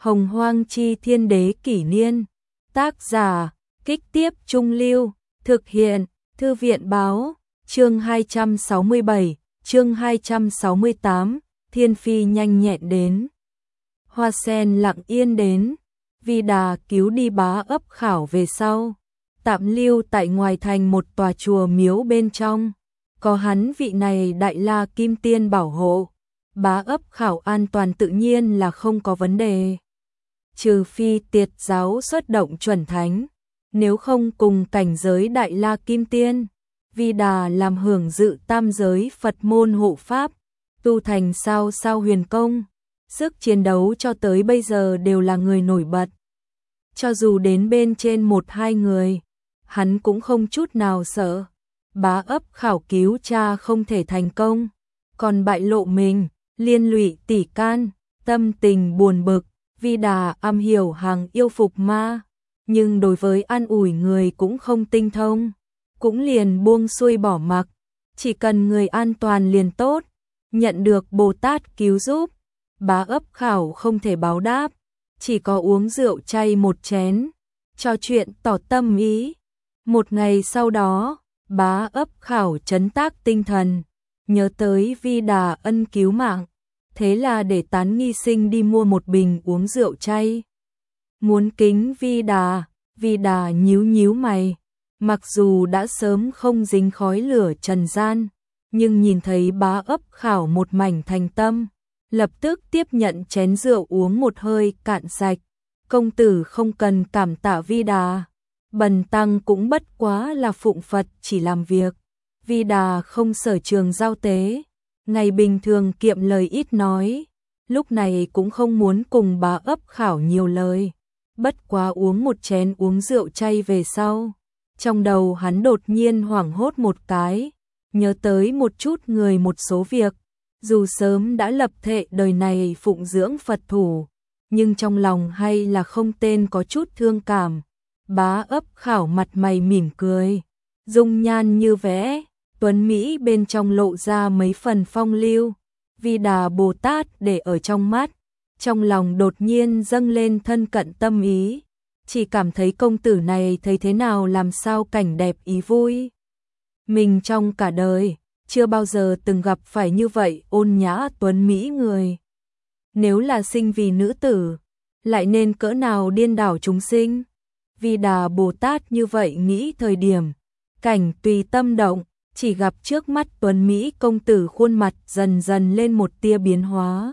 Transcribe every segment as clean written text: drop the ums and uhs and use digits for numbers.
Hồng Hoang Chi Thiên Đế Kỷ Niên. Tác giả, Kích Tiếp Trung Lưu. Thực hiện, Thư viện Báo. Chương 267, chương 268, Thiên Phi nhanh nhẹn đến. Hoa sen lặng yên đến. Vi Đà cứu đi Bá Ấp Khảo về sau, tạm lưu tại ngoài thành một tòa chùa miếu bên trong. Có hắn vị này Đại La Kim Tiên bảo hộ, Bá Ấp Khảo an toàn tự nhiên là không có vấn đề. Trừ phi Tiệt giáo xuất động chuẩn thánh, nếu không cùng cảnh giới Đại La Kim Tiên, Vi Đà làm hưởng dự tam giới Phật môn hộ pháp, tu thành sao huyền công, sức chiến đấu cho tới bây giờ đều là người nổi bật. Cho dù đến bên trên 1-2 người, hắn cũng không chút nào sợ. Bá Ấp Khảo cứu cha không thể thành công, còn bại lộ mình, liên lụy tỷ can, tâm tình buồn bực. Vi Đà am hiểu hàng yêu phục ma, nhưng đối với an ủi người cũng không tinh thông, cũng liền buông xuôi bỏ mặc, chỉ cần người an toàn liền tốt. Nhận được Bồ Tát cứu giúp, Bá Ấp Khảo không thể báo đáp, chỉ có uống rượu chay một chén, trò chuyện tỏ tâm ý. Một ngày sau đó, Bá Ấp Khảo trấn tác tinh thần, nhớ tới Vi Đà ân cứu mạng, thế là để Tán Nghi Sinh đi mua một bình uống rượu chay. Muốn kính Vi Đà nhíu mày, mặc dù đã sớm không dính khói lửa trần gian, nhưng nhìn thấy Bá Ấp Khảo một mảnh thành tâm, lập tức tiếp nhận chén rượu uống một hơi cạn sạch. Công tử không cần cảm tạ Vi Đà, bần tăng cũng bất quá là phụng Phật chỉ làm việc. Vi Đà không sở trường giao tế, ngày bình thường kiệm lời ít nói, lúc này cũng không muốn cùng Bá Ấp Khảo nhiều lời. Bất quá uống một chén uống rượu chay về sau, trong đầu hắn đột nhiên hoảng hốt một cái, nhớ tới một chút người một số việc. Dù sớm đã lập thệ đời này phụng dưỡng Phật thủ, nhưng trong lòng hay là không tên có chút thương cảm. Bá Ấp Khảo mặt mày mỉm cười, dung nhan như vẽ, tuấn mỹ bên trong lộ ra mấy phần phong lưu. Vi Đà Bồ Tát để ở trong mắt, trong lòng đột nhiên dâng lên thân cận tâm ý, chỉ cảm thấy công tử này thấy thế nào làm sao cảnh đẹp ý vui. Mình trong cả đời chưa bao giờ từng gặp phải như vậy ôn nhã tuấn mỹ người. Nếu là sinh vì nữ tử, lại nên cỡ nào điên đảo chúng sinh. Vi Đà Bồ Tát như vậy nghĩ thời điểm, cảnh tùy tâm động, chỉ gặp trước mắt tuấn mỹ công tử khuôn mặt dần dần lên một tia biến hóa.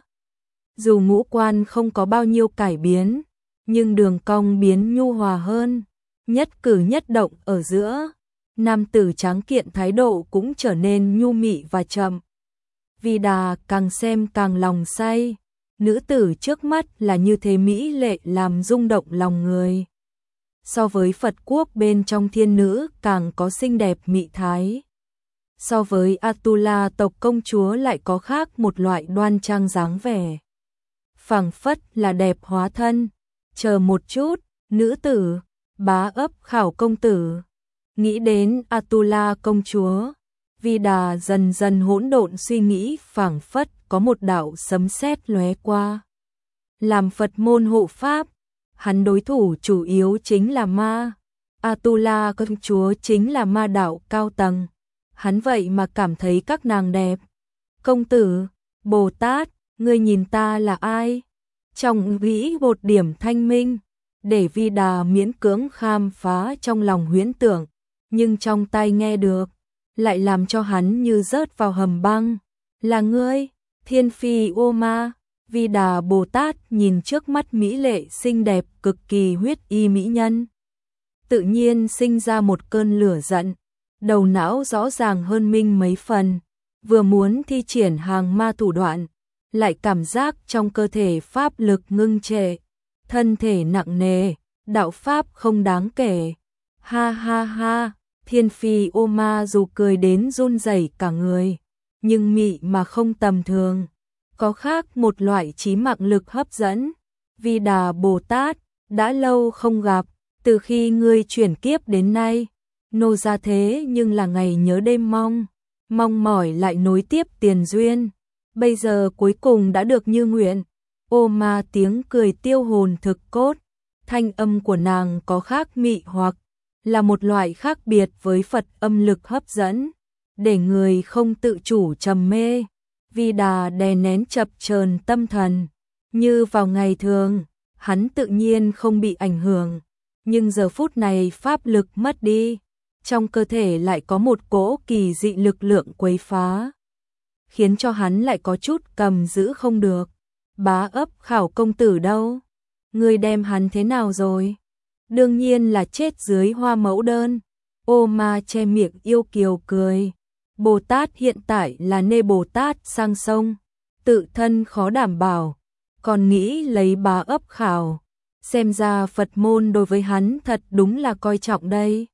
Dù ngũ quan không có bao nhiêu cải biến, nhưng đường cong biến nhu hòa hơn, nhất cử nhất động ở giữa, nam tử tráng kiện thái độ cũng trở nên nhu mị và chậm. Vi Đà càng xem càng lòng say, nữ tử trước mắt là như thế mỹ lệ làm rung động lòng người. So với Phật quốc bên trong thiên nữ càng có xinh đẹp mị thái. So với Atula tộc công chúa lại có khác một loại đoan trang dáng vẻ. Phảng phất là đẹp hóa thân. Chờ một chút, nữ tử, Bá Ấp Khảo công tử. Nghĩ đến Atula công chúa, Vi Đà dần dần hỗn độn suy nghĩ, phảng phất có một đạo sấm sét lóe qua. Làm Phật môn hộ pháp, hắn đối thủ chủ yếu chính là ma. Atula công chúa chính là ma đạo cao tầng. Hắn vậy mà cảm thấy các nàng đẹp. Công tử, Bồ Tát, ngươi nhìn ta là ai? Trong nghĩ một điểm thanh minh, để Vi Đà miễn cưỡng khám phá trong lòng huyễn tưởng, nhưng trong tai nghe được, lại làm cho hắn như rớt vào hầm băng. Là ngươi, Thiên Phi ô ma. Vi Đà Bồ Tát nhìn trước mắt mỹ lệ xinh đẹp cực kỳ huyết y mỹ nhân, tự nhiên sinh ra một cơn lửa giận, đầu não rõ ràng hơn minh mấy phần, vừa muốn thi triển hàng ma thủ đoạn, lại cảm giác trong cơ thể pháp lực ngưng trệ, thân thể nặng nề, đạo pháp không đáng kể. Ha ha ha, Thiên Phi ô ma dù cười đến run rẩy cả người, nhưng mị mà không tầm thường, có khác một loại trí mạng lực hấp dẫn. Vi Đà Bồ Tát, đã lâu không gặp, từ khi ngươi chuyển kiếp đến nay, nô ra thế nhưng là ngày nhớ đêm mong, mong mỏi lại nối tiếp tiền duyên, bây giờ cuối cùng đã được như nguyện. Ô ma tiếng cười tiêu hồn thực cốt, thanh âm của nàng có khác mị hoặc, là một loại khác biệt với Phật âm lực hấp dẫn, để người không tự chủ trầm mê. Vi Đà đè nén chập chờn tâm thần, như vào ngày thường, hắn tự nhiên không bị ảnh hưởng, nhưng giờ phút này pháp lực mất đi, trong cơ thể lại có một cỗ kỳ dị lực lượng quấy phá, khiến cho hắn lại có chút cầm giữ không được. Bá ấp Khảo công tử đâu? Ngươi đem hắn thế nào rồi? Đương nhiên là chết dưới hoa mẫu đơn. Ô ma che miệng yêu kiều cười. Bồ Tát hiện tại là nê Bồ Tát sang sông, tự thân khó đảm bảo, còn nghĩ lấy Bá ấp Khảo. Xem ra Phật môn đối với hắn thật đúng là coi trọng đây.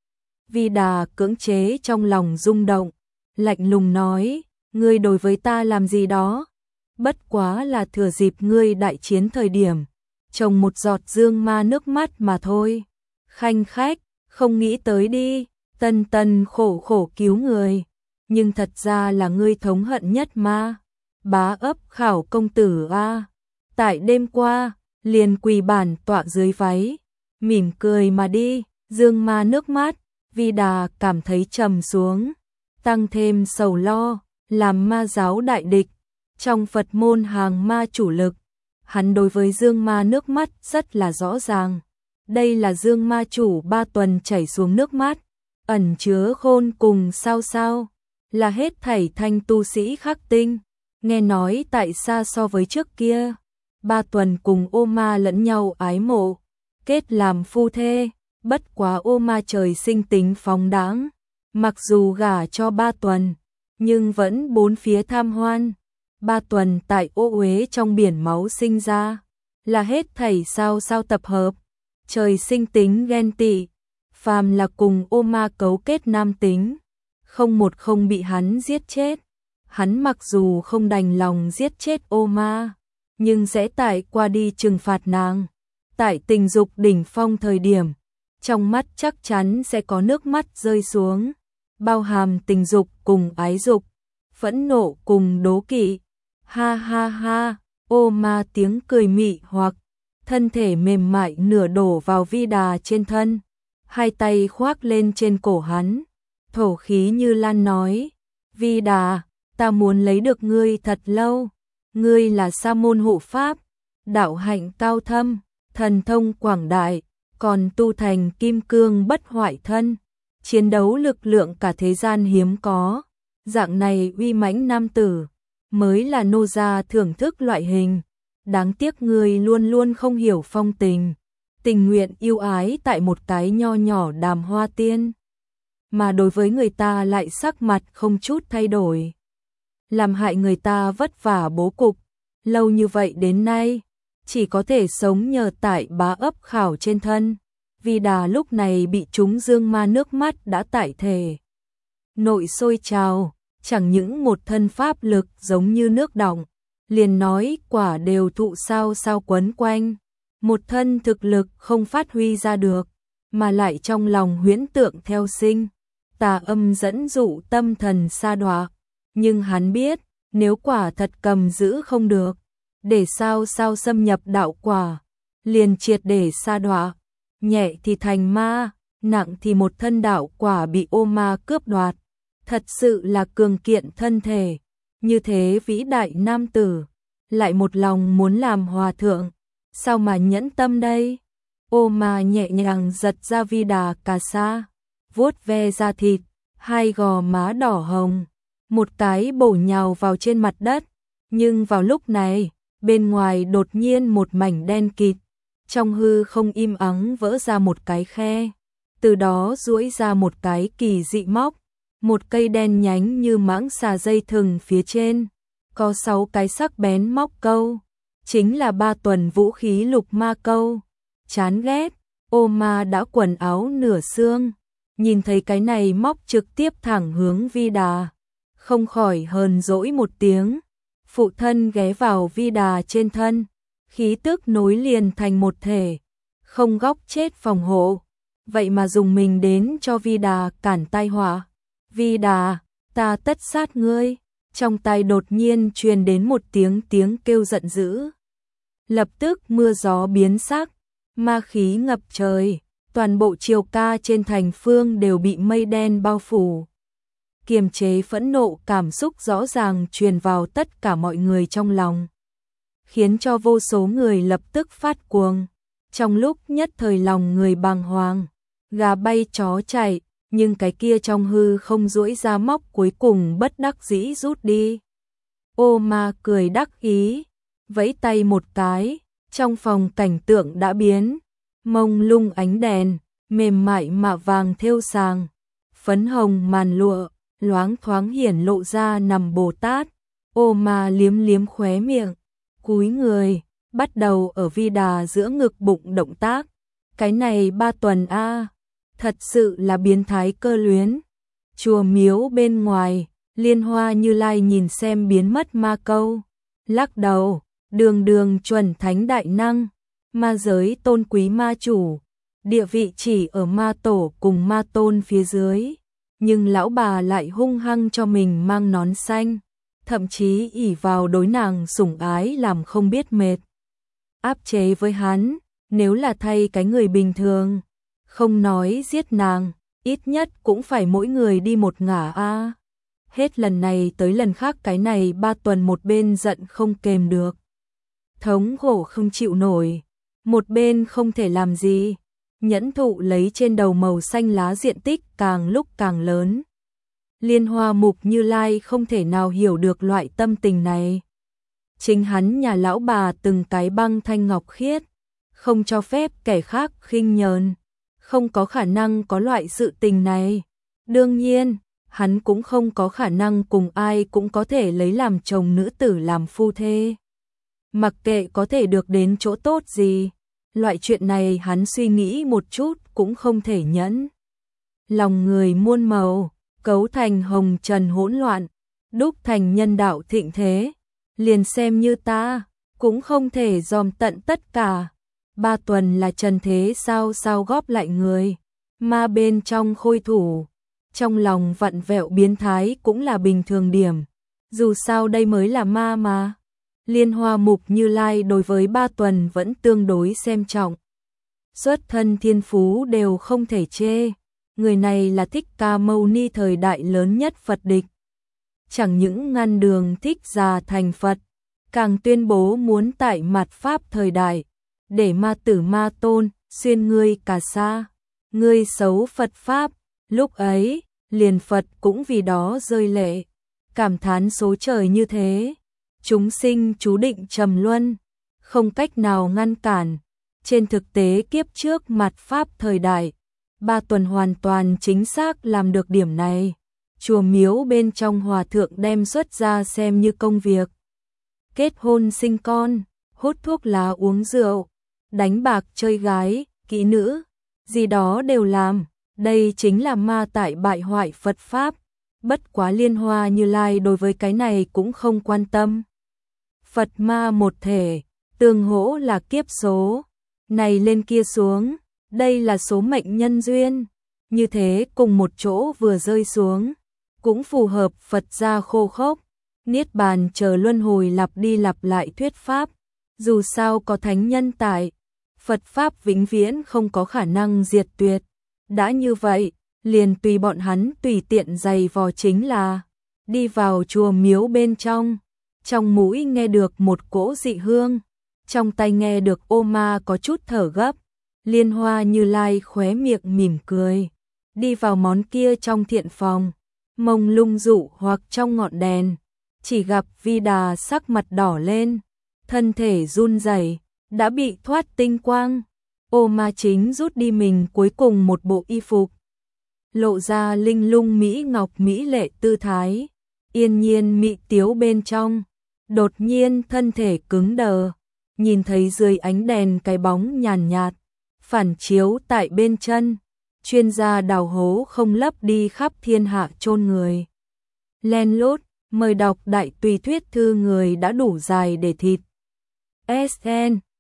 Vi Đà cưỡng chế trong lòng rung động, lạnh lùng nói, ngươi đối với ta làm gì đó? Bất quá là thừa dịp ngươi đại chiến thời điểm, trồng một giọt dương ma nước mắt mà thôi. Khanh khách, không nghĩ tới đi, tân tân khổ khổ cứu người, nhưng thật ra là ngươi thống hận nhất ma. Bá ấp Khảo công tử a, tại đêm qua, liền quỳ bản tọa dưới váy, mỉm cười mà đi, dương ma nước mắt. Vi Đà cảm thấy trầm xuống, tăng thêm sầu lo, làm ma giáo đại địch. Trong Phật môn hàng ma chủ lực, hắn đối với dương ma nước mắt rất là rõ ràng. Đây là dương ma chủ 3 tuần chảy xuống nước mắt, ẩn chứa khôn cùng sao sao, là hết thảy thanh tu sĩ khắc tinh. Nghe nói tại xa so với trước kia, 3 tuần cùng ô ma lẫn nhau ái mộ, kết làm phu thê, bất quá ô ma trời sinh tính phóng đãng, mặc dù gả cho 3 tuần, nhưng vẫn bốn phía tham hoan. 3 tuần tại Ô Uế trong biển máu sinh ra, là hết thảy sao sao tập hợp, trời sinh tính ghen tị, phàm là cùng ô ma cấu kết nam tính, không một không bị hắn giết chết. Hắn mặc dù không đành lòng giết chết ô ma, nhưng sẽ tại qua đi trừng phạt nàng. Tại tình dục đỉnh phong thời điểm, trong mắt chắc chắn sẽ có nước mắt rơi xuống, bao hàm tình dục cùng ái dục, phẫn nộ cùng đố kỵ. Ha ha ha, ô ma tiếng cười mị hoặc, thân thể mềm mại nửa đổ vào Vi Đà trên thân, hai tay khoác lên trên cổ hắn, thổ khí như lan nói, Vi Đà, ta muốn lấy được ngươi thật lâu, ngươi là sa môn hộ pháp, đạo hạnh cao thâm, thần thông quảng đại, còn tu thành kim cương bất hoại thân, chiến đấu lực lượng cả thế gian hiếm có, dạng này uy mãnh nam tử mới là nô gia thưởng thức loại hình. Đáng tiếc ngươi luôn luôn không hiểu phong tình, tình nguyện yêu ái tại một cái nho nhỏ Đàm Hoa Tiên, mà đối với người ta lại sắc mặt không chút thay đổi, làm hại người ta vất vả bố cục, lâu như vậy đến nay, chỉ có thể sống nhờ tại Bá ấp Khảo trên thân. Vi Đà lúc này bị trúng dương ma nước mắt đã tại thể nội sôi trào, chẳng những một thân pháp lực giống như nước đọng, liền nói quả đều thụ sao sao quấn quanh, một thân thực lực không phát huy ra được, mà lại trong lòng huyễn tượng theo sinh, tà âm dẫn dụ tâm thần sa đọa. Nhưng hắn biết, nếu quả thật cầm giữ không được, để sao sao xâm nhập đạo quả, liền triệt để sa đọa, nhẹ thì thành ma, nặng thì một thân đạo quả bị ô ma cướp đoạt. Thật sự là cường kiện thân thể, như thế vĩ đại nam tử, lại một lòng muốn làm hòa thượng, sao mà nhẫn tâm đây? Ô ma nhẹ nhàng giật ra Vi Đà cà sa, vuốt ve da thịt, hai gò má đỏ hồng, một cái bổ nhào vào trên mặt đất, nhưng vào lúc này, bên ngoài đột nhiên một mảnh đen kịt, trong hư không im ắng vỡ ra một cái khe, từ đó duỗi ra một cái kỳ dị móc. Một cây đen nhánh như mãng xà dây thừng phía trên, có 6 cái sắc bén móc câu, chính là 3 tuần vũ khí lục ma câu. Chán ghét, ô ma đã quần áo nửa xương, nhìn thấy cái này móc trực tiếp thẳng hướng Vi Đà, không khỏi hờn dỗi một tiếng, phụ thân ghé vào Vi Đà trên thân, khí tức nối liền thành một thể, không góc chết phòng hộ, vậy mà dùng mình đến cho Vi Đà cản tai họa. Vi Đà, ta tất sát ngươi, trong tai đột nhiên truyền đến một tiếng kêu giận dữ. lập tức mưa gió biến sắc, ma khí ngập trời, toàn bộ triều ca trên thành phương đều bị mây đen bao phủ. Kiềm chế phẫn nộ cảm xúc rõ ràng truyền vào tất cả mọi người trong lòng, khiến cho vô số người lập tức phát cuồng. Trong lúc nhất thời lòng người bàng hoàng, gà bay chó chạy, nhưng cái kia trong hư không duỗi ra móc cuối cùng bất đắc dĩ rút đi. Ô ma cười đắc ý, vẫy tay một cái, trong phòng cảnh tượng đã biến, mông lung ánh đèn, mềm mại mạ vàng thêu sàng, phấn hồng màn lụa, loáng thoáng hiển lộ ra nằm Bồ Tát. Ô ma liếm liếm khóe miệng, cúi người, bắt đầu ở vi đà giữa ngực bụng động tác. Cái này 3 tuần a, thật sự là biến thái cơ luyến. Chùa miếu bên ngoài, Liên Hoa Như Lai nhìn xem biến mất ma câu, lắc đầu, đường đường chuẩn thánh đại năng, ma giới tôn quý ma chủ, địa vị chỉ ở ma tổ cùng ma tôn phía dưới, nhưng lão bà lại hung hăng cho mình mang nón xanh, thậm chí ỷ vào đối nàng sủng ái làm không biết mệt. Áp chế với hắn, nếu là thay cái người bình thường, không nói giết nàng, ít nhất cũng phải mỗi người đi một ngả a. Hết lần này tới lần khác cái này 3 tuần một bên giận không kềm được, thống khổ không chịu nổi, một bên không thể làm gì, nhẫn thụ lấy trên đầu màu xanh lá diện tích càng lúc càng lớn. Liên Hoa Mục Như Lai không thể nào hiểu được loại tâm tình này. Chính hắn nhà lão bà từng cái băng thanh ngọc khiết, không cho phép kẻ khác khinh nhờn, không có khả năng có loại sự tình này. Đương nhiên, hắn cũng không có khả năng cùng ai cũng có thể lấy làm chồng nữ tử làm phu thê. Mặc kệ có thể được đến chỗ tốt gì, loại chuyện này hắn suy nghĩ một chút cũng không thể nhẫn. Lòng người muôn màu, cấu thành hồng trần hỗn loạn, đúc thành nhân đạo thịnh thế, liền xem như ta, cũng không thể dòm tận tất cả. 3 tuần là trần thế sao góp lại người, ma bên trong khôi thủ, trong lòng vặn vẹo biến thái cũng là bình thường điểm, dù sao đây mới là ma mà. Liên Hoa Mục Như Lai đối với 3 tuần vẫn tương đối xem trọng. Xuất thân thiên phú đều không thể chê, người này là Thích Ca Mâu Ni thời đại lớn nhất Phật địch. Chẳng những ngăn đường Thích Già thành Phật, càng tuyên bố muốn tại mạt Pháp thời đại, để ma tử ma tôn, xuyên ngươi cả xa, ngươi xấu Phật Pháp. Lúc ấy, liền Phật cũng vì đó rơi lệ, cảm thán số trời như thế. Chúng sinh chú định trầm luân, không cách nào ngăn cản. Trên thực tế kiếp trước mạt Pháp thời đại, 3 tuần hoàn toàn chính xác làm được điểm này. Chùa miếu bên trong hòa thượng đem xuất ra xem như công việc. Kết hôn sinh con, hút thuốc lá uống rượu, đánh bạc chơi gái, kỹ nữ, gì đó đều làm. Đây chính là ma tại bại hoại Phật Pháp. Bất quá Liên Hoa Như Lai đối với cái này cũng không quan tâm. Phật ma một thể, tương hỗ là kiếp số, này lên kia xuống, đây là số mệnh nhân duyên, như thế cùng một chỗ vừa rơi xuống, cũng phù hợp Phật gia khô khốc, niết bàn chờ luân hồi lặp đi lặp lại thuyết pháp, dù sao có thánh nhân tại, Phật Pháp vĩnh viễn không có khả năng diệt tuyệt, đã như vậy, liền tùy bọn hắn tùy tiện giày vò chính là, đi vào chùa miếu bên trong mũi nghe được một cỗ dị hương, trong tay nghe được ô ma có chút thở gấp, Liên Hoa Như Lai khóe miệng mỉm cười, đi vào món kia trong thiện phòng, mông lung dụ hoặc trong ngọn đèn, chỉ gặp Vi Đà sắc mặt đỏ lên, thân thể run rẩy, đã bị thoát tinh quang, ô ma chính rút đi mình cuối cùng một bộ y phục, lộ ra linh lung mỹ ngọc mỹ lệ tư thái, yên nhiên mị tiếu bên trong. Đột nhiên thân thể cứng đờ, nhìn thấy dưới ánh đèn cái bóng nhàn nhạt, phản chiếu tại bên chân, chuyên gia đào hố không lấp đi khắp thiên hạ chôn người. Len lút, mời đọc đại tùy thuyết thư người đã đủ dài để thịt. SN